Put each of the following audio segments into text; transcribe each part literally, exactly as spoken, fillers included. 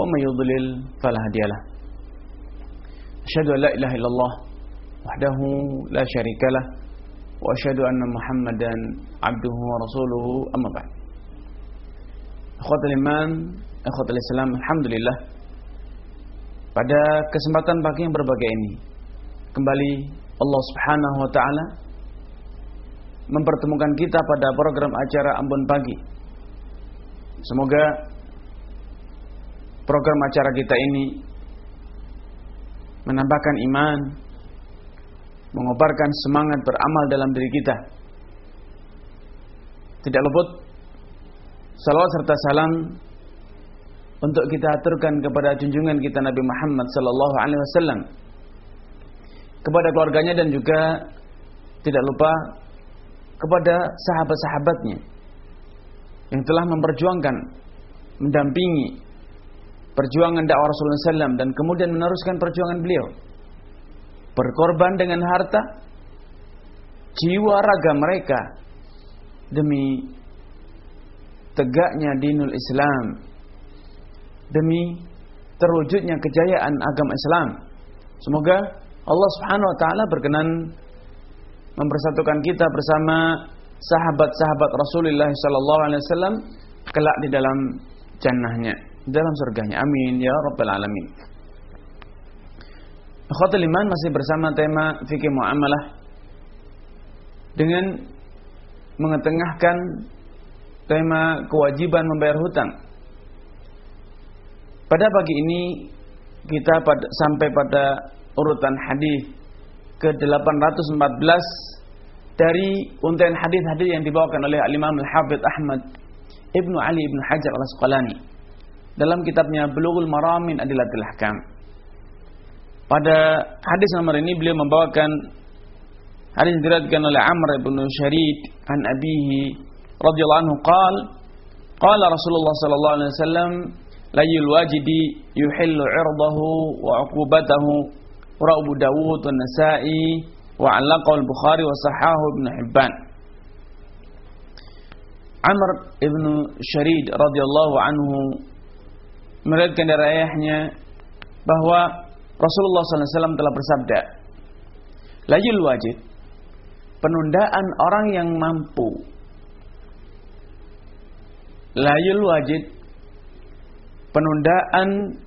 wa may yudlil fala hadiyalah. Asyhadu an la ilaha illallah wahdahu la syarikalah wa asyhadu anna Muhammadan abduhu wa rasuluhu, amma ba'd. Ikhwatul iman, ikhwatul Islam, alhamdulillah pada kesempatan pagi yang berbahagia ini kembali Allah Subhanahu wa taala mempertemukan kita pada program acara Ambon Pagi. Semoga program acara kita ini menambahkan iman, mengobarkan semangat beramal dalam diri kita. Tidak luput salawat serta salam untuk kita aturkan kepada junjungan kita Nabi Muhammad sallallahu alaihi wasallam, kepada keluarganya, dan juga tidak lupa kepada sahabat-sahabatnya yang telah memperjuangkan, mendampingi perjuangan dakwah Rasulullah sallallahu alaihi wasallam dan kemudian meneruskan perjuangan beliau, berkorban dengan harta, jiwa, raga mereka demi tegaknya dinul Islam, demi terwujudnya kejayaan agama Islam. Semoga Allah Subhanahu wa taala berkenan mempersatukan kita bersama sahabat-sahabat Rasulullah sallallahu alaihi wasallam kelak di dalam jannahnya, dalam surganya. Amin ya rabbal alamin. Ikhwatul iman, masih bersama tema fikih muamalah dengan mengetengahkan tema kewajiban membayar hutang. Pada pagi ini kita pada, sampai pada urutan hadis ke delapan ratus empat belas dari untayan hadis-hadis yang dibawakan oleh Al-Imam Al-Hafidz Ahmad Ibnu Ali Ibnu Hajar Al-Asqalani dalam kitabnya Bulughul Maram min Adillatil Ahkam. Pada hadis nomor ini beliau membawakan hadis yang diriwayatkan oleh Amr bin Syarid an abihi radhiyallahu anhu qala qala Rasulullah sallallahu alaihi wasallam layul wajidi yuhillu 'irdahu wa 'uqubatahu wa Abu Dawud wa Nasa'i wa 'allaqahu al-Bukhari wa sahahahu Ibnu Hibban. Amr bin Syarid radhiyallahu anhu meriwayatkan dari ayahnya bahwa Rasulullah sallallahu alaihi wasallam telah bersabda, layul wajid, penundaan orang yang mampu, layul wajid, penundaan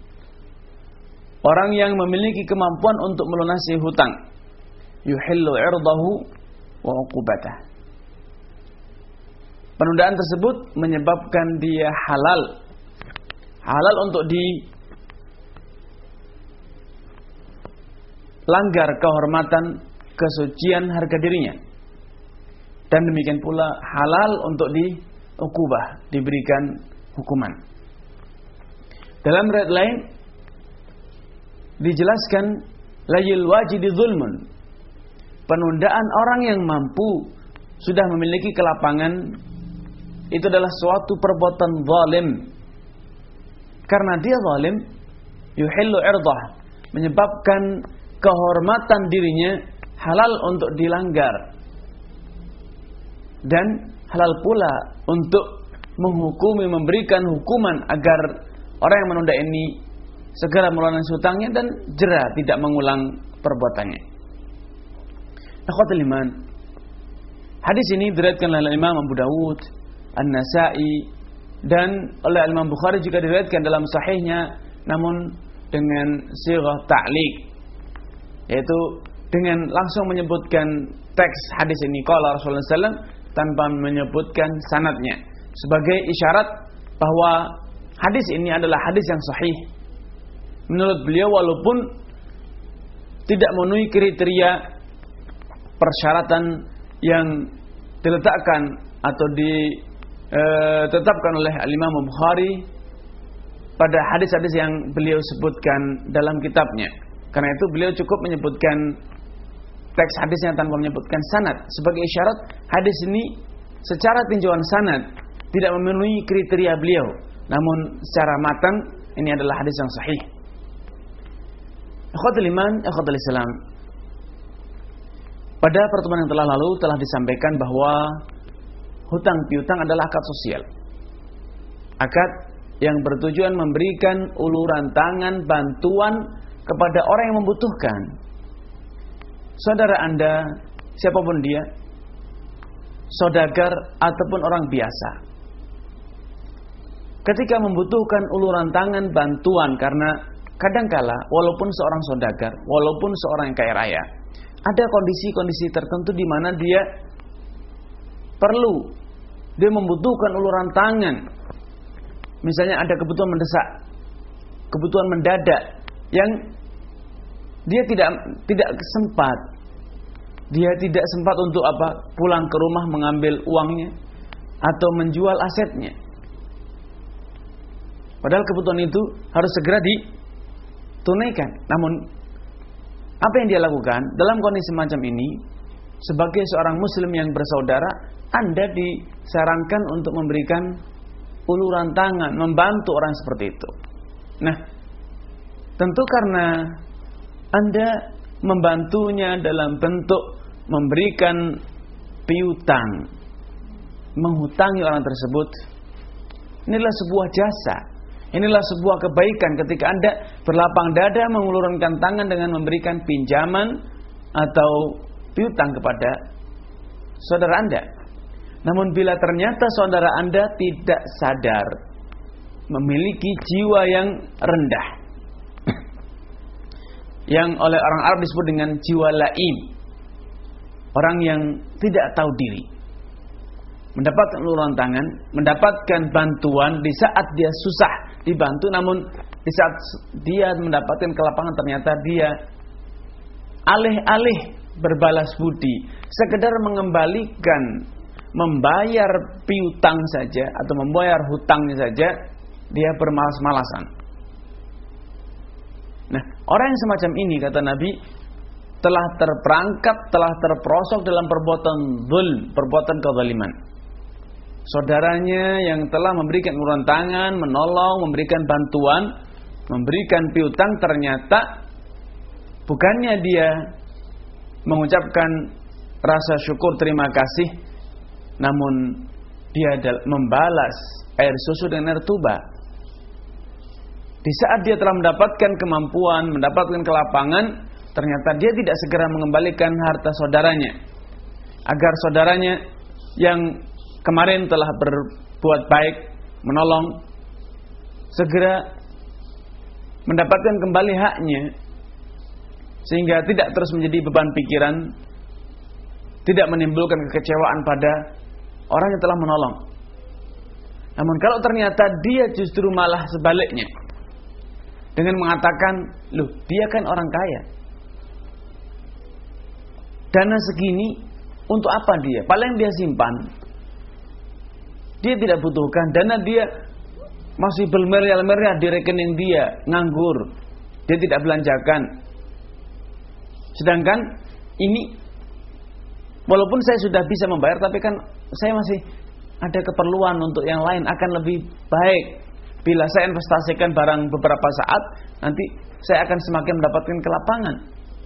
orang yang memiliki kemampuan untuk melunasi hutang, yuhillu 'irdahu wa 'uqubatah. Penundaan tersebut menyebabkan dia halal, halal untuk dilanggar kehormatan, kesucian harga dirinya, dan demikian pula halal untuk diukubah, diberikan hukuman. Dalam riwayat lain dijelaskan layil wajidi zulmun, penundaan orang yang mampu sudah memiliki kelapangan, itu adalah suatu perbuatan zalim. Karena dia zalim, yuhillu 'irdah, menyebabkan kehormatan dirinya halal untuk dilanggar, dan halal pula untuk menghukumi, memberikan hukuman agar orang yang menunda ini segera melunasi hutangnya dan jera tidak mengulang perbuatannya. Ikhwatul iman, hadis ini diriwayatkan oleh Imam Abu Dawud, An-Nasa'i, dan oleh Imam Bukhari juga diriwayatkan dalam sahihnya, namun dengan sighah ta'liq, yaitu dengan langsung menyebutkan teks hadis ini qala Rasulullah sallallahu alaihi wasallam tanpa menyebutkan sanadnya, sebagai isyarat bahwa hadis ini adalah hadis yang sahih menurut beliau, walaupun tidak memenuhi kriteria persyaratan yang diletakkan atau ditetapkan oleh Al-Imam Bukhari pada hadis-hadis yang beliau sebutkan dalam kitabnya. Karena itu beliau cukup menyebutkan teks hadisnya tanpa menyebutkan sanad, sebagai isyarat hadis ini secara tinjauan sanad tidak memenuhi kriteria beliau, namun secara matan ini adalah hadis yang sahih. Ikhwatul iman, ikhwatul Islam, pada pertemuan yang telah lalu telah disampaikan bahwa hutang piutang adalah akad sosial, akad yang bertujuan memberikan uluran tangan bantuan kepada orang yang membutuhkan. Saudara Anda, siapapun dia, saudagar ataupun orang biasa, ketika membutuhkan uluran tangan bantuan, karena kadangkala walaupun seorang saudagar, walaupun seorang yang kaya raya, ada kondisi-kondisi tertentu di mana dia perlu, dia membutuhkan uluran tangan. Misalnya ada kebutuhan mendesak, kebutuhan mendadak yang dia tidak tidak sempat. Dia tidak sempat untuk apa? Pulang ke rumah mengambil uangnya atau menjual asetnya. Padahal kebutuhan itu harus segera ditunaikan. Namun apa yang dia lakukan dalam kondisi semacam ini, sebagai seorang muslim yang bersaudara, Anda disarankan untuk memberikan uluran tangan, membantu orang seperti itu. Nah, tentu karena Anda membantunya dalam bentuk memberikan piutang, menghutangi orang tersebut, inilah sebuah jasa, inilah sebuah kebaikan ketika Anda berlapang dada mengulurkan tangan dengan memberikan pinjaman atau piutang kepada saudara Anda. Namun bila ternyata saudara Anda tidak sadar, memiliki jiwa yang rendah, yang oleh orang Arab disebut dengan jiwa laim, orang yang tidak tahu diri, mendapatkan uluran tangan, mendapatkan bantuan di saat dia susah dibantu, namun di saat dia mendapatkan kelapangan ternyata dia alih-alih berbalas budi, sekedar mengembalikan, membayar piutang saja atau membayar hutangnya saja, dia bermalas-malasan. Nah, orang yang semacam ini, kata Nabi, telah terperangkap, telah terperosok dalam perbuatan zulm, perbuatan kezaliman. Saudaranya yang telah memberikan uluran tangan, menolong, memberikan bantuan, memberikan piutang, ternyata bukannya dia mengucapkan rasa syukur terima kasih, namun dia membalas air susu dengan air tuba. Di saat dia telah mendapatkan kemampuan, mendapatkan kelapangan, ternyata dia tidak segera mengembalikan harta saudaranya, agar saudaranya yang kemarin telah berbuat baik, menolong, segera mendapatkan kembali haknya, sehingga tidak terus menjadi beban pikiran, tidak menimbulkan kekecewaan pada orang yang telah menolong. Namun kalau ternyata dia justru malah sebaliknya, dengan mengatakan, loh, dia kan orang kaya, dana segini untuk apa dia? Paling dia simpan, dia tidak butuhkan. Dana dia masih bermiliar-miliar di rekening dia, nganggur, dia tidak belanjakan. Sedangkan ini, walaupun saya sudah bisa membayar, tapi kan saya masih ada keperluan untuk yang lain, akan lebih baik bila saya investasikan barang beberapa saat, nanti saya akan semakin mendapatkan kelapangan.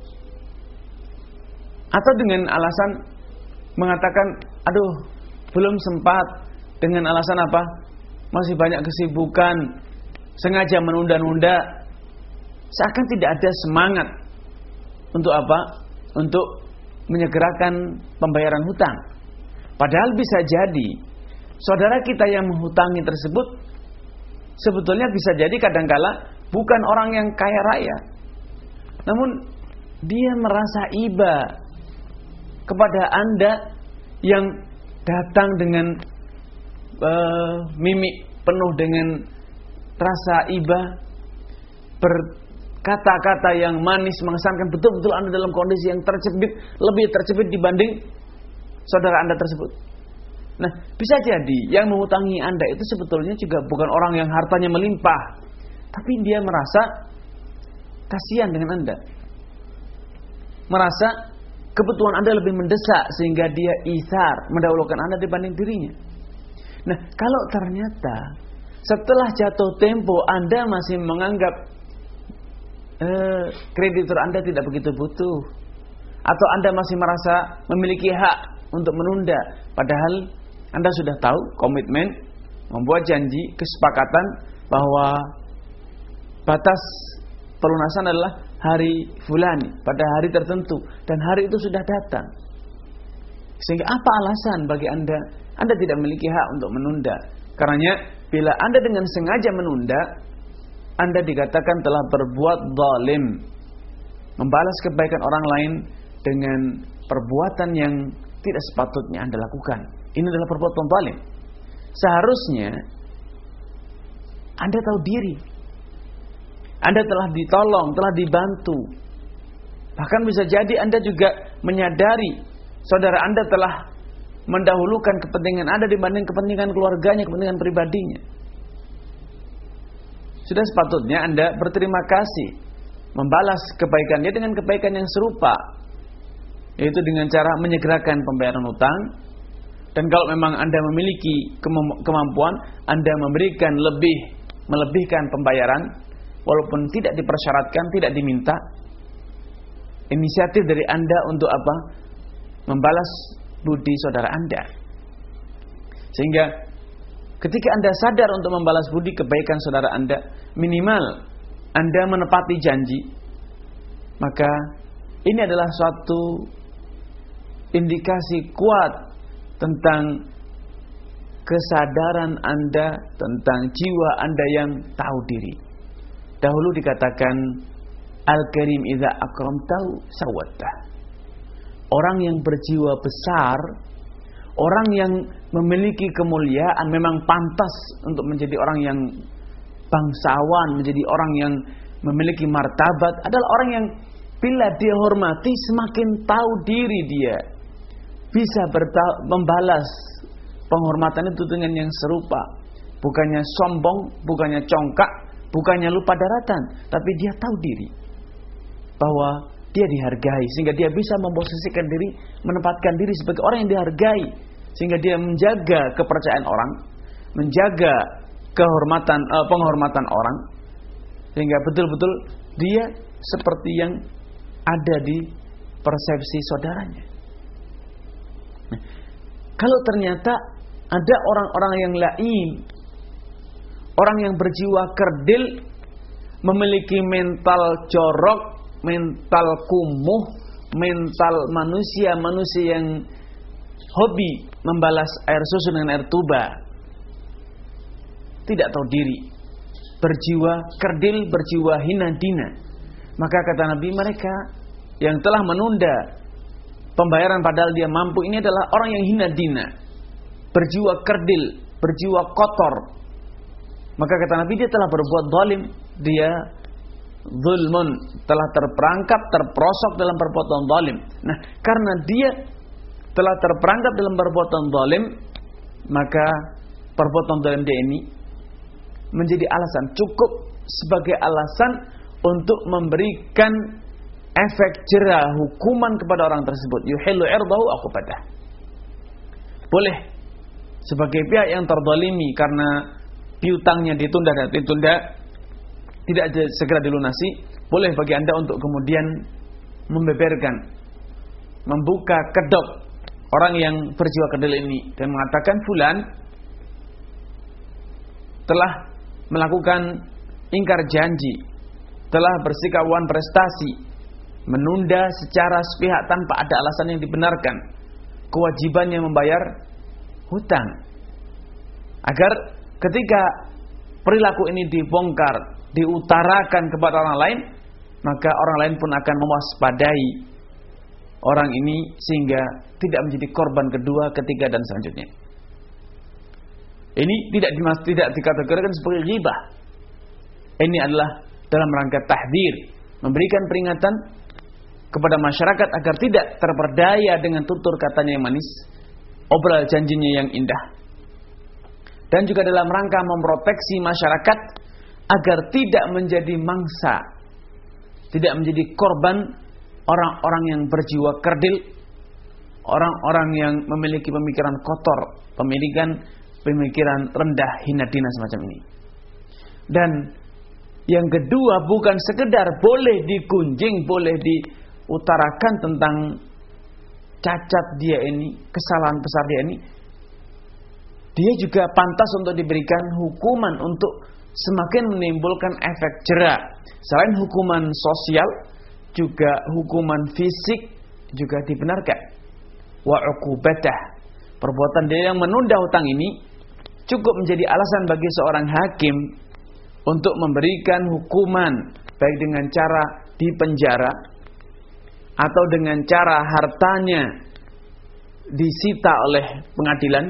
Atau dengan alasan mengatakan, aduh, belum sempat, dengan alasan apa? Masih banyak kesibukan, sengaja menunda-nunda, seakan tidak ada semangat untuk apa? Untuk menyegerakan pembayaran hutang. Padahal bisa jadi saudara kita yang menghutangi tersebut sebetulnya bisa jadi kadangkala bukan orang yang kaya raya, namun dia merasa iba kepada Anda yang datang dengan uh, mimik penuh dengan rasa iba, berkata-kata yang manis, mengesankan betul-betul Anda dalam kondisi yang tercebit, lebih tercebit dibanding saudara Anda tersebut. Nah, bisa jadi yang menghutangi Anda itu sebetulnya juga bukan orang yang hartanya melimpah, tapi dia merasa kasihan dengan Anda, merasa kebutuhan Anda lebih mendesak sehingga dia isar, mendahulukan Anda dibanding dirinya. Nah, kalau ternyata setelah jatuh tempo Anda masih menganggap eh, kreditur Anda tidak begitu butuh, atau Anda masih merasa memiliki hak untuk menunda, padahal Anda sudah tahu komitmen, membuat janji, kesepakatan bahwa batas pelunasan adalah hari fulani, pada hari tertentu, dan hari itu sudah datang. Sehingga apa alasan bagi Anda? Anda tidak memiliki hak untuk menunda. Karenanya bila Anda dengan sengaja menunda, Anda dikatakan telah berbuat zalim, membalas kebaikan orang lain dengan perbuatan yang tidak sepatutnya Anda lakukan. Ini adalah perbuatan zalim. Seharusnya Anda tahu diri, Anda telah ditolong, telah dibantu. Bahkan bisa jadi Anda juga menyadari saudara Anda telah mendahulukan kepentingan Anda dibanding kepentingan keluarganya, kepentingan pribadinya. Sudah sepatutnya Anda berterima kasih, membalas kebaikan dia dengan kebaikan yang serupa, yaitu dengan cara menyegerakan pembayaran utang. Dan kalau memang Anda memiliki kemampuan, Anda memberikan lebih, melebihkan pembayaran, walaupun tidak dipersyaratkan, tidak diminta. Inisiatif dari Anda untuk apa? Membalas budi saudara Anda. Sehingga ketika Anda sadar untuk membalas budi kebaikan saudara Anda, minimal Anda menepati janji, maka ini adalah suatu indikasi kuat tentang kesadaran Anda, tentang jiwa Anda yang tahu diri. Dahulu dikatakan Al-Karim idza akramtahu sawattah. Orang yang berjiwa besar, orang yang memiliki kemuliaan memang pantas untuk menjadi orang yang bangsawan, menjadi orang yang memiliki martabat, adalah orang yang bila dia hormati semakin tahu diri dia, bisa berta- membalas penghormatan itu dengan yang serupa. Bukannya sombong, bukannya congkak, bukannya lupa daratan, tapi dia tahu diri bahwa dia dihargai, sehingga dia bisa memposisikan diri, menempatkan diri sebagai orang yang dihargai, sehingga dia menjaga kepercayaan orang, menjaga kehormatan, eh, penghormatan orang, sehingga betul-betul dia seperti yang ada di persepsi saudaranya. Nah, kalau ternyata ada orang-orang yang lain, orang yang berjiwa kerdil, memiliki mental jorok, mental kumuh, mental manusia, manusia yang hobi membalas air susu dengan air tuba, tidak tahu diri, berjiwa kerdil, berjiwa hina dina, maka kata Nabi, mereka yang telah menunda pembayaran padahal dia mampu, ini adalah orang yang hina dina, berjiwa kerdil, berjiwa kotor. Maka kata Nabi, dia telah berbuat zalim, dia zulmun, telah terperangkap, terperosok dalam perbuatan zalim. Nah, karena dia telah terperangkap dalam perbuatan zalim, maka perbuatan zalim dia ini menjadi alasan, cukup sebagai alasan untuk memberikan efek jera, hukuman kepada orang tersebut. Yuhillu irdahu uqbadah. Boleh sebagai pihak yang terzalimi karena piutangnya ditunda dan ditunda, tidak segera dilunasi, boleh bagi Anda untuk kemudian membeberkan, membuka kedok orang yang berjiwa kerdil ini dan mengatakan fulan telah melakukan ingkar janji, telah bersikap wan prestasi, menunda secara sepihak tanpa ada alasan yang dibenarkan kewajibannya membayar hutang, agar ketika perilaku ini dibongkar, diutarakan kepada orang lain, maka orang lain pun akan mewaspadai orang ini sehingga tidak menjadi korban kedua, ketiga dan selanjutnya. Ini tidak dimas, tidak dikategorikan sebagai ghibah. Ini adalah dalam rangka tahdzir, memberikan peringatan kepada masyarakat agar tidak terperdaya dengan tutur katanya yang manis, obral janjinya yang indah. Dan juga dalam rangka memproteksi masyarakat agar tidak menjadi mangsa, tidak menjadi korban orang-orang yang berjiwa kerdil, orang-orang yang memiliki pemikiran kotor, pemikiran pemikiran rendah, hina dina semacam ini. Dan yang kedua, bukan sekedar boleh digunjing, boleh diutarakan tentang cacat dia ini, kesalahan besar dia ini, dia juga pantas untuk diberikan hukuman, untuk semakin menimbulkan efek jera. Selain hukuman sosial, juga hukuman fisik juga dibenarkan. Wa uqubatah, perbuatan dia yang menunda hutang ini cukup menjadi alasan bagi seorang hakim untuk memberikan hukuman, baik dengan cara dipenjara atau dengan cara hartanya disita oleh pengadilan,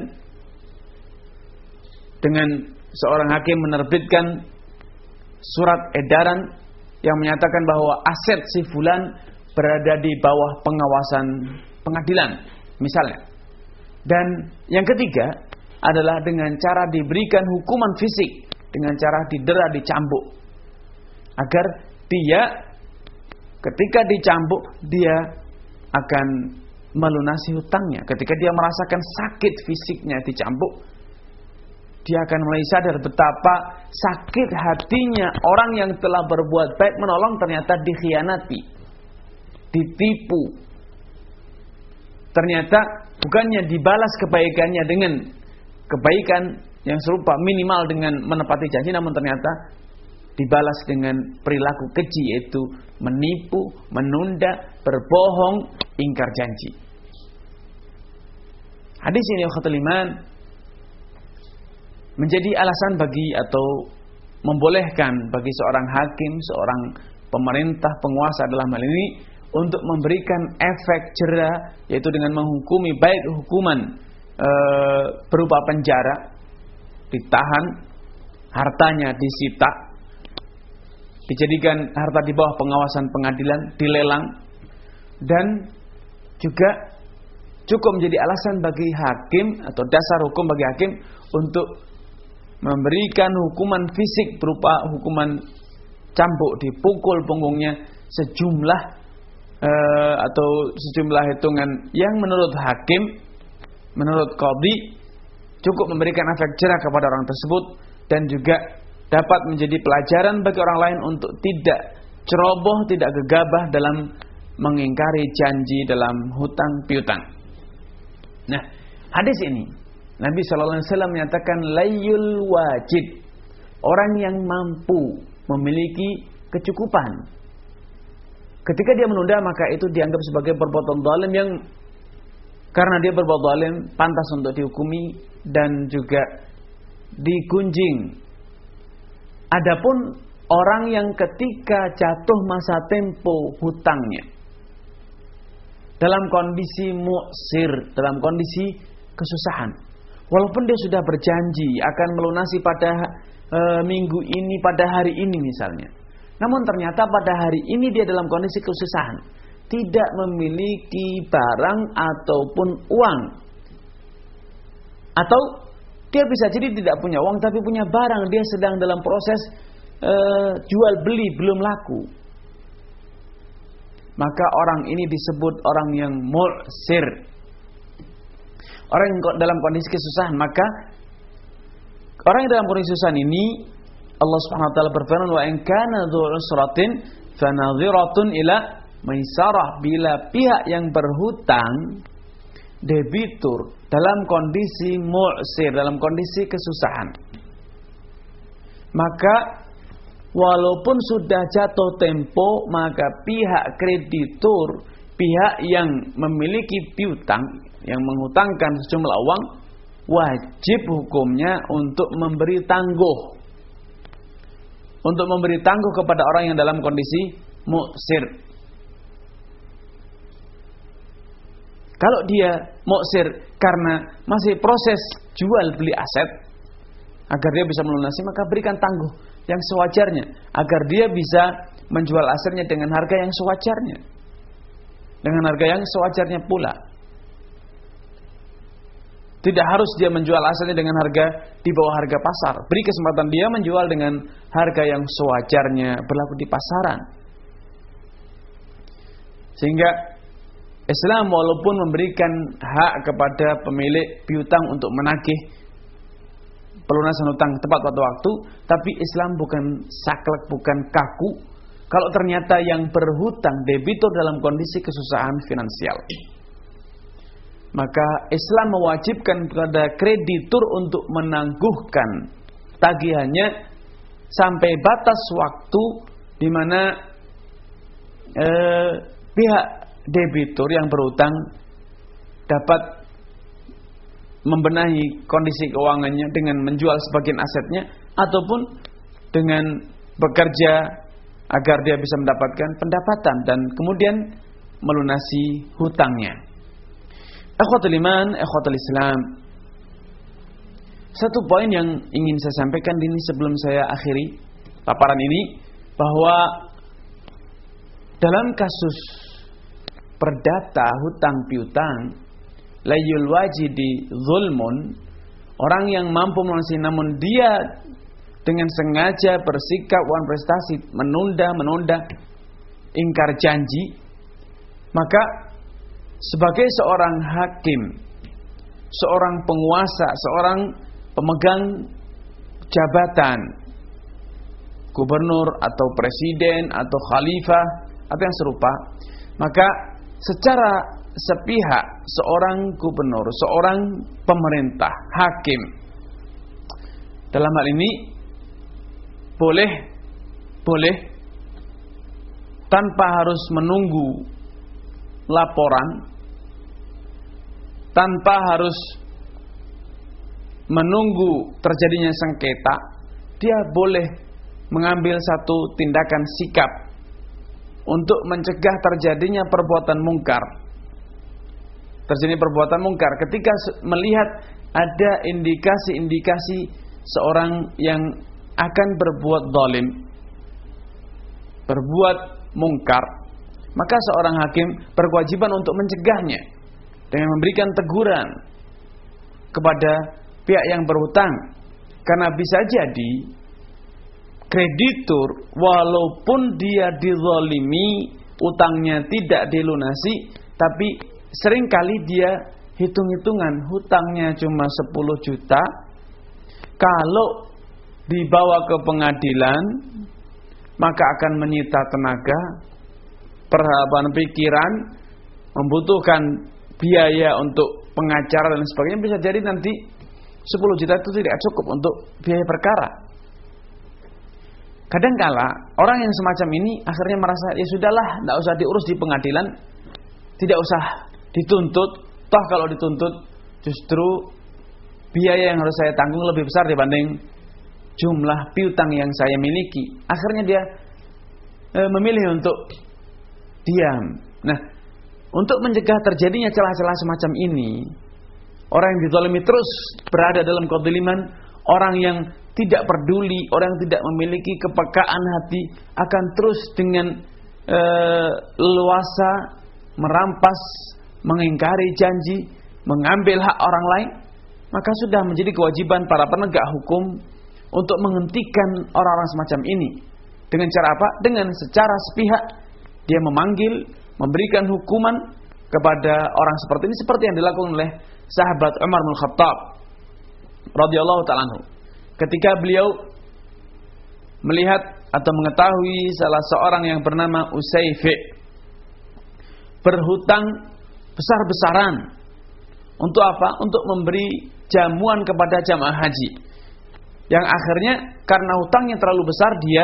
dengan seorang hakim menerbitkan surat edaran yang menyatakan bahwa aset si fulan berada di bawah pengawasan pengadilan misalnya. Dan yang ketiga adalah dengan cara diberikan hukuman fisik, dengan cara didera, dicambuk, agar dia ketika dicambuk dia akan melunasi hutangnya. Ketika dia merasakan sakit fisiknya dicambuk, dia akan mulai sadar betapa sakit hatinya orang yang telah berbuat baik menolong ternyata dikhianati, ditipu. Ternyata bukannya dibalas kebaikannya dengan kebaikan yang serupa, minimal dengan menepati janji, namun ternyata dibalas dengan perilaku keji, yaitu menipu, menunda, berbohong, ingkar janji. Hadis ini ukhatul iman menjadi alasan bagi atau membolehkan bagi seorang hakim, seorang pemerintah, penguasa dalam hal ini untuk memberikan efek jera, yaitu dengan menghukumi baik hukuman e, berupa penjara, ditahan, hartanya disita, dijadikan harta di bawah pengawasan pengadilan, dilelang, dan juga cukup menjadi alasan bagi hakim atau dasar hukum bagi hakim untuk memberikan hukuman fisik berupa hukuman cambuk, dipukul punggungnya sejumlah uh, atau sejumlah hitungan yang menurut hakim, menurut qadhi cukup memberikan efek jera kepada orang tersebut, dan juga dapat menjadi pelajaran bagi orang lain untuk tidak ceroboh, tidak gegabah dalam mengingkari janji dalam hutang piutang. Nah, hadis ini Nabi shallallahu alaihi wasallam menyatakan layul wajib, orang yang mampu memiliki kecukupan. Ketika dia menunda, maka itu dianggap sebagai perbuatan zalim yang karena dia berbuat zalim pantas untuk dihukumi dan juga digunjing. Adapun orang yang ketika jatuh masa tempo hutangnya dalam kondisi mu'sir, dalam kondisi kesusahan, walaupun dia sudah berjanji akan melunasi pada e, minggu ini, pada hari ini misalnya, namun ternyata pada hari ini dia dalam kondisi kesusahan, tidak memiliki barang ataupun uang, atau dia bisa jadi tidak punya uang tapi punya barang, dia sedang dalam proses e, jual beli belum laku, maka orang ini disebut orang yang mu'sir, orang yang dalam kondisi kesusahan. Maka orang yang dalam kondisi kesusahan ini Allah Subhanahu wa taala berfirman, wa in kana dzu usratin fanadhiratun ila maisarah, bila pihak yang berhutang debitur dalam kondisi mu'sir, dalam kondisi kesusahan, maka walaupun sudah jatuh tempo, maka pihak kreditur, pihak yang memiliki piutang, yang menghutangkan sejumlah uang, wajib hukumnya untuk memberi tangguh, untuk memberi tangguh kepada orang yang dalam kondisi mu'sir. Kalau dia mu'sir karena masih proses jual beli aset, agar dia bisa melunasi, maka berikan tangguh yang sewajarnya, agar dia bisa menjual asetnya dengan harga yang sewajarnya, dengan harga yang sewajarnya pula. Tidak harus dia menjual asetnya dengan harga di bawah harga pasar. Beri kesempatan dia menjual dengan harga yang sewajarnya berlaku di pasaran. Sehingga Islam walaupun memberikan hak kepada pemilik piutang untuk menagih pelunasan hutang tepat pada waktu, tapi Islam bukan saklek, bukan kaku kalau ternyata yang berhutang, debitur dalam kondisi kesusahan finansial. Maka Islam mewajibkan kepada kreditur untuk menangguhkan tagihannya sampai batas waktu di mana eh, pihak debitur yang berutang dapat membenahi kondisi keuangannya dengan menjual sebagian asetnya ataupun dengan bekerja agar dia bisa mendapatkan pendapatan dan kemudian melunasi hutangnya. Ikhwatul iman, ikhwatul Islam. Satu poin yang ingin saya sampaikan ini sebelum saya akhiri paparan ini, bahwa dalam kasus perdata hutang piutang, layul wajidi zulmun, orang yang mampu melunasi namun dia dengan sengaja bersikap wan prestasi, menunda-menunda, ingkar janji, maka sebagai seorang hakim, seorang penguasa, seorang pemegang jabatan, gubernur atau presiden atau khalifah atau yang serupa, maka secara sepihak seorang gubernur, seorang pemerintah, hakim, dalam hal ini boleh boleh tanpa harus menunggu laporan, tanpa harus menunggu terjadinya sengketa, dia boleh mengambil satu tindakan sikap untuk mencegah terjadinya perbuatan mungkar. Terjadi perbuatan mungkar ketika melihat ada indikasi-indikasi seorang yang akan berbuat zalim, berbuat mungkar, maka seorang hakim berkewajiban untuk mencegahnya dengan memberikan teguran kepada pihak yang berhutang. Karena bisa jadi kreditur walaupun dia dizalimi, utangnya tidak dilunasi, tapi seringkali dia hitung-hitungan hutangnya cuma sepuluh juta. Kalau dibawa ke pengadilan maka akan menyita tenaga, perhatian pikiran, membutuhkan biaya untuk pengacara dan sebagainya. Bisa jadi nanti sepuluh juta itu tidak cukup untuk biaya perkara. Kadangkala orang yang semacam ini akhirnya merasa ya sudahlah, tidak usah diurus di pengadilan, tidak usah dituntut, toh kalau dituntut justru biaya yang harus saya tanggung lebih besar dibanding jumlah piutang yang saya miliki. Akhirnya dia e, memilih untuk diam. Nah, untuk mencegah terjadinya celah-celah semacam ini, orang yang dizalimi terus berada dalam kezaliman, orang yang tidak peduli, orang yang tidak memiliki kepekaan hati akan terus dengan e, leluasa merampas, mengingkari janji, mengambil hak orang lain, maka sudah menjadi kewajiban para penegak hukum untuk menghentikan orang-orang semacam ini. Dengan cara apa? Dengan secara sepihak dia memanggil, memberikan hukuman kepada orang seperti ini, seperti yang dilakukan oleh sahabat Umar bin Khattab radhiyallahu ta'ala anhu. Ketika beliau melihat atau mengetahui salah seorang yang bernama Usayfi berhutang besar-besaran. Untuk apa? Untuk memberi jamuan kepada jamaah haji, yang akhirnya karena hutangnya terlalu besar dia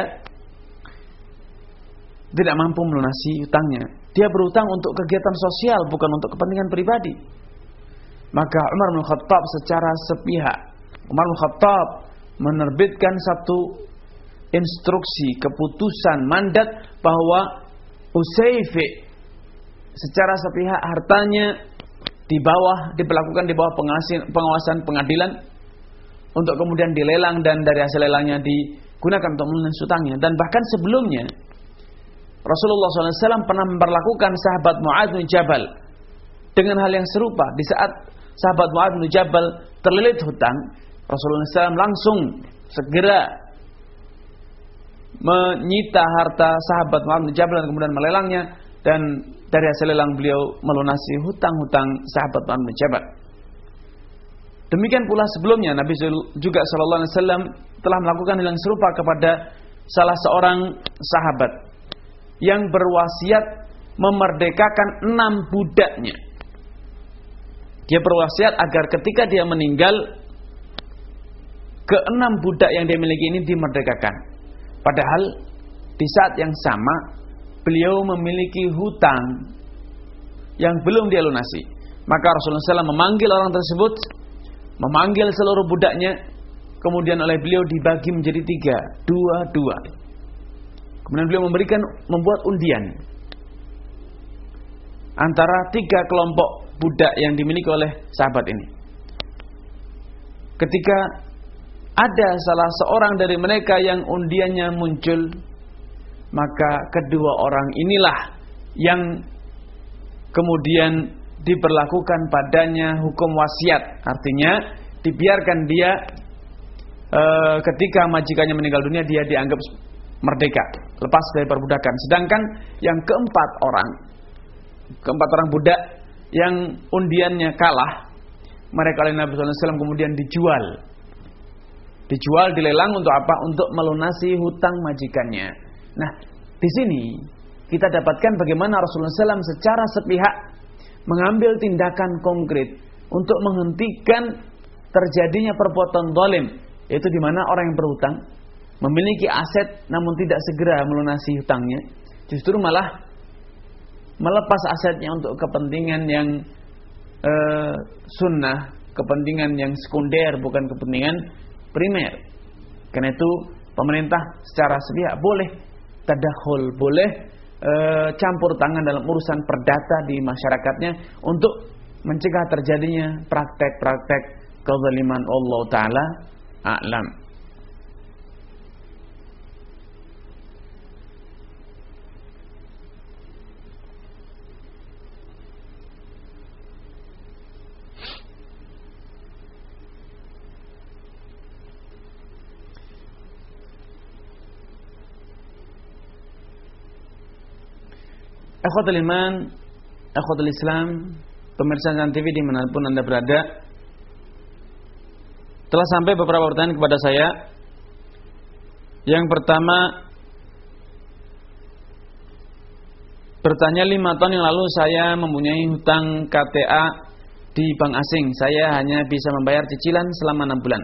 tidak mampu melunasi hutangnya. Dia berhutang untuk kegiatan sosial, bukan untuk kepentingan pribadi. Maka Umar bin Khattab secara sepihak, Umar bin Khattab menerbitkan satu instruksi, keputusan, mandat bahwa Usayfi secara sepihak hartanya di bawah, diperlakukan di bawah pengawasan pengadilan untuk kemudian dilelang dan dari hasil lelangnya digunakan untuk melunasi hutangnya. Dan bahkan sebelumnya Rasulullah shallallahu alaihi wasallam pernah memperlakukan sahabat Mu'adz bin Jabal dengan hal yang serupa. Di saat sahabat Mu'adz bin Jabal terlilit hutang, Rasulullah shallallahu alaihi wasallam langsung segera menyita harta sahabat Mu'adz bin Jabal dan kemudian melelangnya, dan dari hasil lelang beliau melunasi hutang-hutang sahabat Mu'adz bin Jabal. Demikian pula sebelumnya Nabi juga shallallahu alaihi wasallam telah melakukan hal yang serupa kepada salah seorang sahabat yang berwasiat memerdekakan enam budaknya. Dia berwasiat agar ketika dia meninggal, keenam budak yang dia miliki ini dimerdekakan. Padahal di saat yang sama beliau memiliki hutang yang belum dia lunasi. Maka Rasulullah shallallahu alaihi wasallam memanggil orang tersebut, memanggil seluruh budaknya, kemudian oleh beliau dibagi menjadi tiga, dua-dua. Kemudian beliau memberikan, membuat undian antara tiga kelompok budak yang dimiliki oleh sahabat ini. Ketika ada salah seorang dari mereka yang undiannya muncul, maka kedua orang inilah yang kemudian diberlakukan padanya hukum wasiat. Artinya dibiarkan dia e, ketika majikannya meninggal dunia, dia dianggap merdeka, lepas dari perbudakan. Sedangkan yang keempat orang, keempat orang budak yang undiannya kalah, mereka oleh Nabi sallallahu alaihi wasallam kemudian dijual. Dijual, dilelang untuk apa? Untuk melunasi hutang majikannya. Nah, di sini kita dapatkan bagaimana Rasulullah shallallahu alaihi wasallam secara sepihak mengambil tindakan konkret untuk menghentikan terjadinya perbuatan zalim, yaitu di mana orang yang berhutang memiliki aset namun tidak segera melunasi hutangnya, justru malah melepas asetnya untuk kepentingan yang eh, sunnah, kepentingan yang sekunder, bukan kepentingan primer. Karena itu pemerintah secara sepihak boleh tadakhul, boleh e, campur tangan dalam urusan perdata di masyarakatnya untuk mencegah terjadinya praktek-praktek kezaliman. Allah Ta'ala a'lam. Akhwatul iman, akhwatul Islam, pemirsa Zan T V dimanapun Anda berada, telah sampai beberapa pertanyaan kepada saya. Yang pertama, bertanya, lima tahun yang lalu saya mempunyai hutang K T A di bank asing. Saya hanya bisa membayar cicilan selama enam bulan.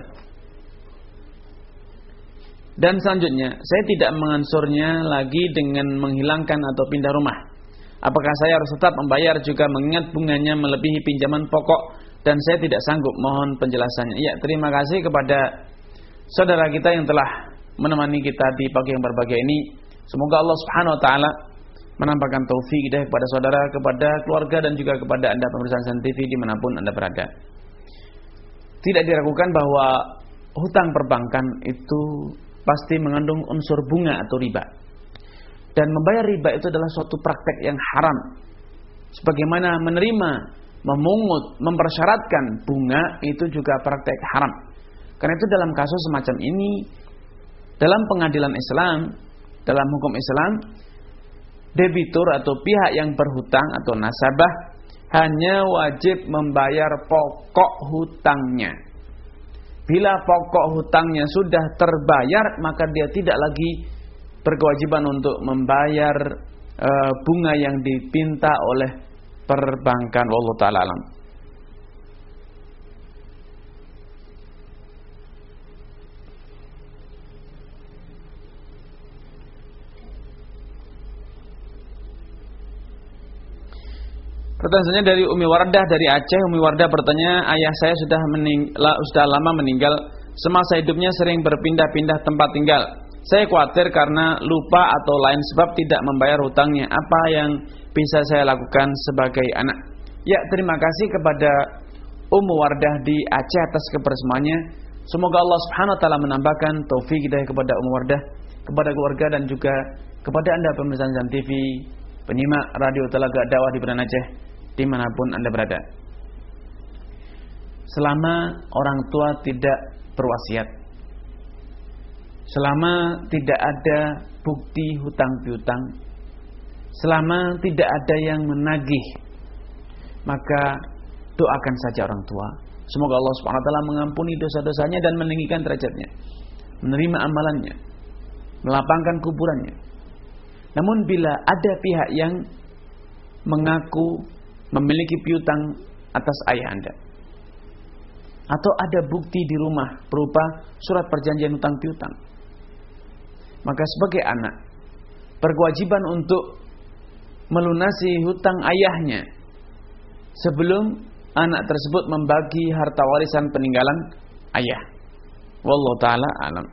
Dan selanjutnya, saya tidak mengansurnya lagi dengan menghilangkan atau pindah rumah. Apakah saya harus tetap membayar juga mengingat bunganya melebihi pinjaman pokok dan saya tidak sanggup? Mohon penjelasannya. Ya, terima kasih kepada saudara kita yang telah menemani kita di pagi yang berbahagia ini. Semoga Allah Subhanahu wa taala menampakkan taufik hidayah kepada saudara, kepada keluarga dan juga kepada Anda pemirsa Zan T V dimanapun Anda berada. Tidak diragukan bahwa hutang perbankan itu pasti mengandung unsur bunga atau riba. Dan membayar riba itu adalah suatu praktek yang haram. Sebagaimana menerima, memungut, mempersyaratkan bunga itu juga praktek haram. Karena itu dalam kasus semacam ini, dalam pengadilan Islam, dalam hukum Islam, debitur atau pihak yang berhutang atau nasabah hanya wajib membayar pokok hutangnya. Bila pokok hutangnya sudah terbayar, maka dia tidak lagi berkewajiban untuk membayar e, bunga yang dipinta oleh perbankan. Wallahu ta'ala alam. Pertanyaan selanjutnya dari Umi Wardah dari Aceh. Umi Wardah bertanya, ayah saya sudah mening, la, sudah lama meninggal. Semasa hidupnya sering berpindah-pindah tempat tinggal. Saya khawatir karena lupa atau lain sebab tidak membayar hutangnya. Apa yang bisa saya lakukan sebagai anak? Ya, terima kasih kepada Ummu Wardah di Aceh atas kebersamannya. Semoga Allah Subhanahu wa taala menambahkan taufik hidayah kepada Ummu Wardah, kepada keluarga dan juga kepada Anda pemirsa Zan T V, penyimak radio Telaga Dakwah di Banda Aceh dimanapun Anda berada. Selama orang tua tidak berwasiat, selama tidak ada bukti hutang piutang, selama tidak ada yang menagih, maka doakan saja orang tua. Semoga Allah Subhanahu wa taala mengampuni dosa-dosanya dan meninggikan derajatnya, menerima amalannya, melapangkan kuburannya. Namun bila ada pihak yang mengaku memiliki piutang atas ayah Anda, atau ada bukti di rumah berupa surat perjanjian hutang piutang, maka sebagai anak berkewajiban untuk melunasi hutang ayahnya sebelum anak tersebut membagi harta warisan peninggalan ayah. Wallahu taala alam.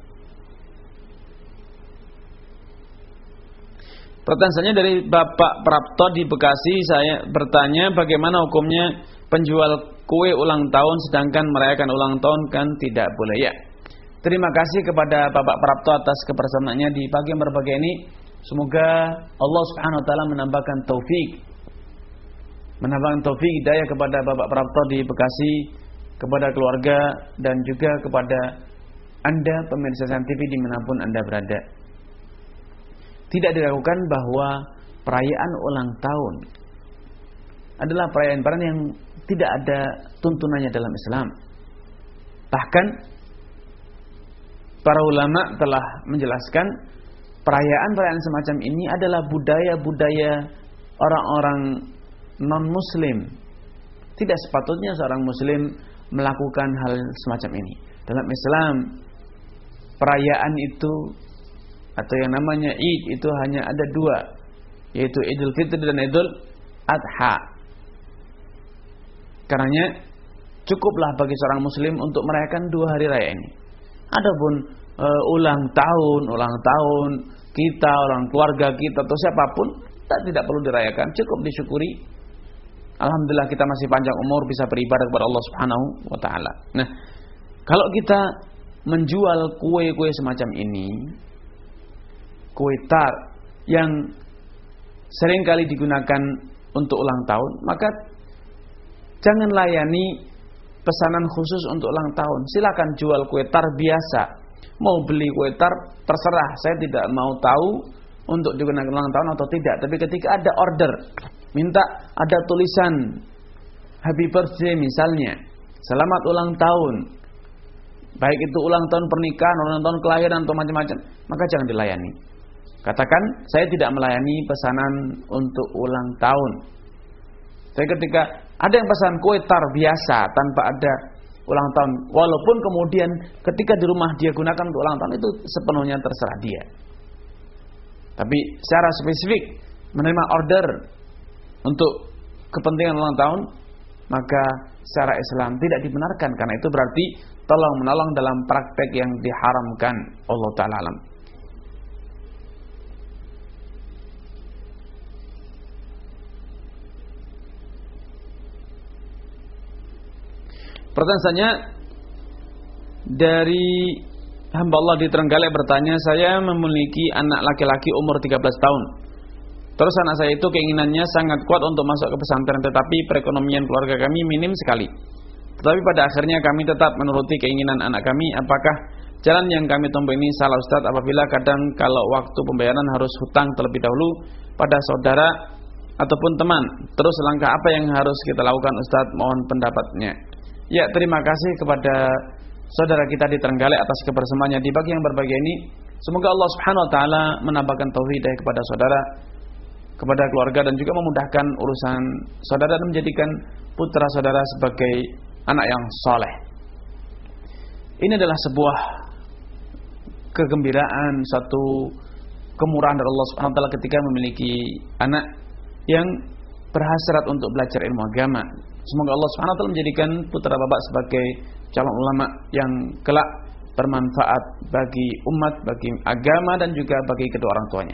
Pertanyaannya dari Bapak Prapto di Bekasi, saya bertanya bagaimana hukumnya penjual kue ulang tahun sedangkan merayakan ulang tahun kan tidak boleh ya. Terima kasih kepada Bapak Prapto atas kebersamaannya di pagi yang berbahagia ini. Semoga Allah Subhanahu wa taala menambahkan taufik. Menambahkan taufik hidayah kepada Bapak Prapto di Bekasi, kepada keluarga dan juga kepada Anda pemirsa T V dimanapun Anda berada. Tidak diragukan bahwa perayaan ulang tahun adalah perayaan-perayaan yang tidak ada tuntunannya dalam Islam. Bahkan para ulama telah menjelaskan perayaan-perayaan semacam ini adalah budaya-budaya orang-orang non-muslim. Tidak sepatutnya seorang muslim melakukan hal semacam ini. Dalam Islam, perayaan itu atau yang namanya Id itu hanya ada dua, yaitu Idul Fitri dan Idul Adha. Karenanya cukuplah bagi seorang muslim untuk merayakan dua hari raya ini. Adapun e, ulang tahun, ulang tahun kita, orang keluarga kita atau siapapun, tak tidak perlu dirayakan, cukup disyukuri. Alhamdulillah kita masih panjang umur bisa beribadah kepada Allah Subhanahu wa taala. Nah, kalau kita menjual kue-kue semacam ini, kue tar yang sering kali digunakan untuk ulang tahun, maka jangan layani pesanan khusus untuk ulang tahun. Silakan jual kue tar biasa. Mau beli kue tar terserah, saya tidak mau tahu untuk digunakan ulang tahun atau tidak. Tapi ketika ada order, minta ada tulisan Happy Birthday misalnya, selamat ulang tahun, baik itu ulang tahun pernikahan, ulang tahun kelahiran atau macam-macam, maka jangan dilayani. Katakan saya tidak melayani pesanan untuk ulang tahun. Saya ketika ada yang pesan kue tar biasa tanpa ada ulang tahun, walaupun kemudian ketika di rumah dia gunakan untuk ulang tahun, itu sepenuhnya terserah dia. Tapi secara spesifik menerima order untuk kepentingan ulang tahun, maka secara Islam tidak dibenarkan, karena itu berarti tolong menolong dalam praktek yang diharamkan. Allah Ta'ala alam. Pertanyaannya dari hamba Allah di Trenggalek bertanya, saya memiliki anak laki-laki umur tiga belas tahun. Terus anak saya itu keinginannya sangat kuat untuk masuk ke pesantren, tetapi perekonomian keluarga kami minim sekali. Tetapi pada akhirnya kami tetap menuruti keinginan anak kami. Apakah jalan yang kami tempuh ini salah Ustaz? Apabila kadang kalau waktu pembayaran harus hutang terlebih dahulu pada saudara ataupun teman. Terus langkah apa yang harus kita lakukan Ustaz? Mohon pendapatnya. Ya, terima kasih kepada saudara kita di Trenggalek atas kebersamaannya di pagi yang berbahagia ini. Semoga Allah Subhanahu wa taala menambahkan tauhid kepada saudara, kepada keluarga, dan juga memudahkan urusan saudara dan menjadikan putra saudara sebagai anak yang soleh. Ini adalah sebuah kegembiraan, satu kemurahan dari Allah Subhanahu wa taala ketika memiliki anak yang berhasrat untuk belajar ilmu agama. Semoga Allah Subhanahu wa taala menjadikan putra bapak sebagai calon ulama yang kelak bermanfaat bagi umat, bagi agama, dan juga bagi kedua orang tuanya.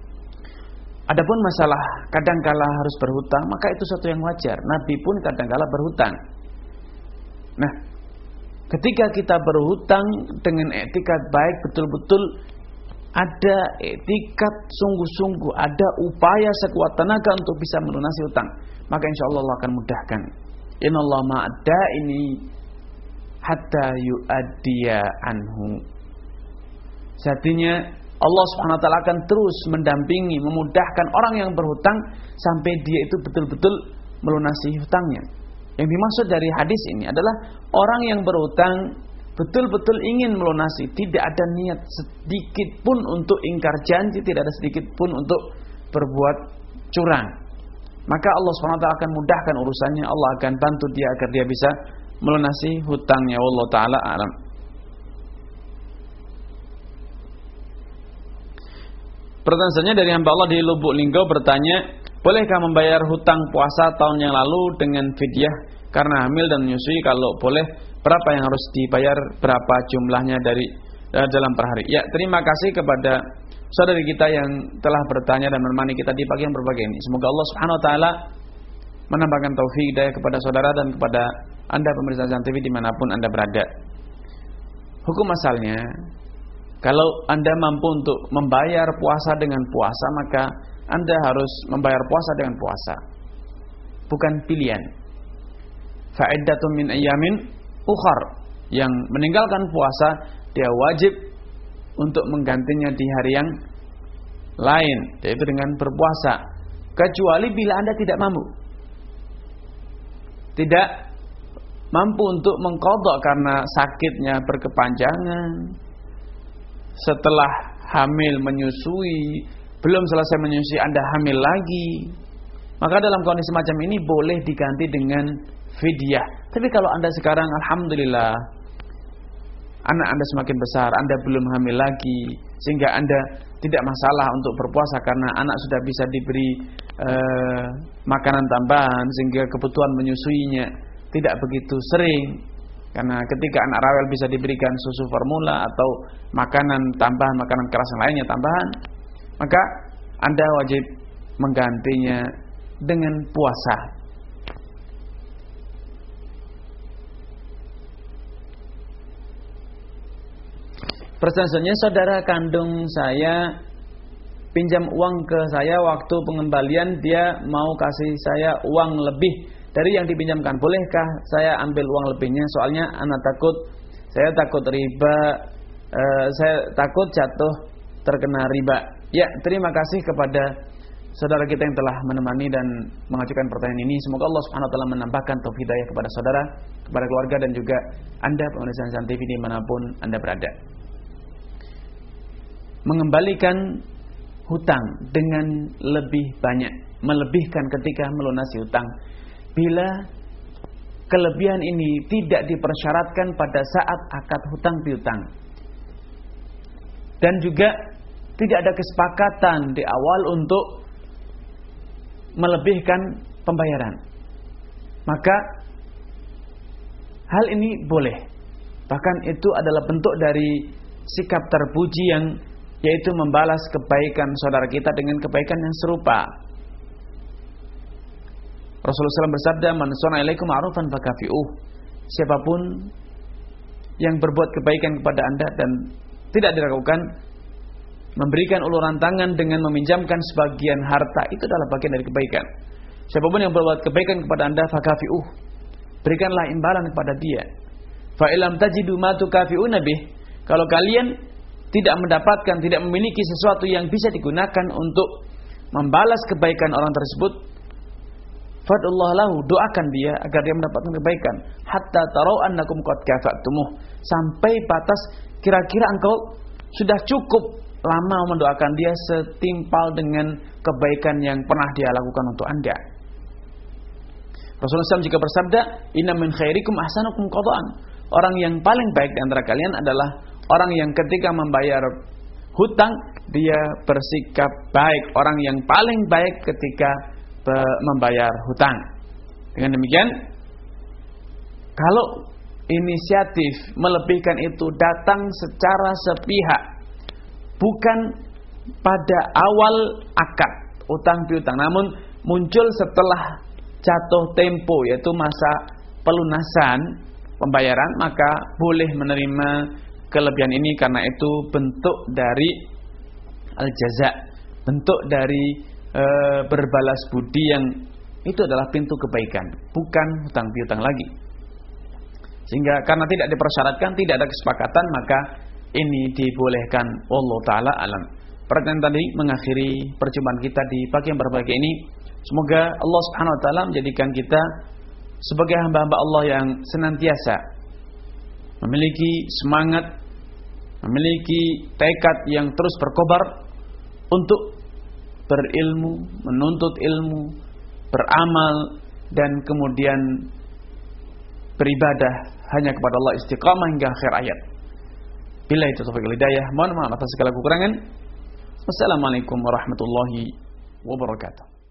Adapun masalah kadangkala harus berhutang, maka itu sesuatu yang wajar. Nabi pun kadangkala berhutang. Nah, ketika kita berhutang dengan etikat baik, betul-betul ada etikat sungguh-sungguh, ada upaya sekuat tenaga untuk bisa melunasi hutang, maka insya Allah Allah akan mudahkan. Innallaha ma'adda ini hatta yu'addiya anhu. Artinya Allah Subhanahu wa taala akan terus mendampingi, memudahkan orang yang berhutang sampai dia itu betul-betul melunasi hutangnya. Yang dimaksud dari hadis ini adalah orang yang berhutang betul-betul ingin melunasi, tidak ada niat sedikit pun untuk ingkar janji, tidak ada sedikit pun untuk berbuat curang. Maka Allah Subhanahu wa taala akan mudahkan urusannya, Allah akan bantu dia agar dia bisa melunasi hutangnya. Wallahu taala a'lam. Pertanyaannya dari hamba Allah di Lubuk Linggau bertanya, bolehkah membayar hutang puasa tahun yang lalu dengan fidyah karena hamil dan menyusui? Kalau boleh, berapa yang harus dibayar, berapa jumlahnya dari uh, dalam per hari? Ya, terima kasih kepada saudari kita yang telah bertanya dan menemani kita di pagi yang berbahagia ini. Semoga Allah Subhanahu wa taala menambahkan taufik hidayah kepada saudara dan kepada Anda pemirsa Azan T V dimanapun Anda berada. Hukum asalnya, kalau Anda mampu untuk membayar puasa dengan puasa, maka Anda harus membayar puasa dengan puasa, bukan pilihan. Fa'iddatun min ayyamin ukhar, yang meninggalkan puasa dia wajib untuk menggantinya di hari yang lain, yaitu dengan berpuasa, kecuali bila Anda tidak mampu tidak mampu untuk mengqadha karena sakitnya berkepanjangan, setelah hamil menyusui, belum selesai menyusui Anda hamil lagi, maka dalam kondisi macam ini boleh diganti dengan fidyah. Tapi kalau Anda sekarang alhamdulillah anak Anda semakin besar, Anda belum hamil lagi, sehingga Anda tidak masalah untuk berpuasa karena anak sudah bisa diberi uh, makanan tambahan, sehingga kebutuhan menyusuinya tidak begitu sering. Karena ketika anak rewel bisa diberikan susu formula atau makanan tambahan, makanan keras yang lainnya tambahan, maka Anda wajib menggantinya dengan puasa. Pertanyaannya, saudara kandung saya pinjam uang ke saya, waktu pengembalian dia mau kasih saya uang lebih dari yang dipinjamkan. Bolehkah saya ambil uang lebihnya? Soalnya anak takut, saya takut riba, eh, saya takut jatuh terkena riba. Ya, terima kasih kepada saudara kita yang telah menemani dan mengajukan pertanyaan ini. Semoga Allah Subhanahu wa taala menambahkan taufik hidayah kepada saudara, kepada keluarga dan juga Anda pemirsa Azan T V dimanapun Anda berada. Mengembalikan hutang dengan lebih banyak, melebihkan ketika melunasi hutang, bila kelebihan ini tidak dipersyaratkan pada saat akad hutang piutang, dan juga tidak ada kesepakatan di awal untuk melebihkan pembayaran, maka hal ini boleh. Bahkan itu adalah bentuk dari sikap terpuji, yang yaitu membalas kebaikan saudara kita dengan kebaikan yang serupa. Rasulullah shallallahu alaihi wasallam bersabda, "Man shana ilaikum ma'rufan fakafi'uh." Siapapun yang berbuat kebaikan kepada Anda dan tidak diragukan memberikan uluran tangan dengan meminjamkan sebagian harta, itu adalah bagian dari kebaikan. Siapapun yang berbuat kebaikan kepada Anda, fakafi'uh, berikanlah imbalan kepada dia. Fa ilam tajidu ma tukafi'una bih, kalau kalian tidak mendapatkan, tidak memiliki sesuatu yang bisa digunakan untuk membalas kebaikan orang tersebut, fadullah lahu, doakan dia agar dia mendapatkan kebaikan. Hatta tarau annakum qad kafatumuh, sampai batas kira-kira engkau sudah cukup lama mendoakan dia setimpal dengan kebaikan yang pernah dia lakukan untuk Anda. Rasulullah shallallahu alaihi wasallam juga bersabda, "Inna min khairikum ahsanukum qada'an." Orang yang paling baik di antara kalian adalah orang yang ketika membayar hutang dia bersikap baik. Orang yang paling baik ketika membayar hutang. Dengan demikian, kalau inisiatif melebihkan itu datang secara sepihak, bukan pada awal akad utang piutang, namun muncul setelah jatuh tempo, yaitu masa pelunasan pembayaran, maka boleh menerima kelebihan ini, karena itu bentuk dari al-jaza, bentuk dari e, berbalas budi, yang itu adalah pintu kebaikan, bukan hutang piutang lagi. Sehingga karena tidak dipersyaratkan, tidak ada kesepakatan, maka ini dibolehkan. Wallahu taala alam. Pertanyaan tadi mengakhiri perjumpaan kita di pagi yang berbahagia ini. Semoga Allah Subhanahu wa taala menjadikan kita sebagai hamba-hamba Allah yang senantiasa memiliki semangat, memiliki tekad yang terus berkobar untuk berilmu, menuntut ilmu, beramal, dan kemudian beribadah hanya kepada Allah, istiqamah hingga akhir ayat. Bila itu taufik hidayah, mohon maaf atas segala kekurangan. Wassalamualaikum warahmatullahi wabarakatuh.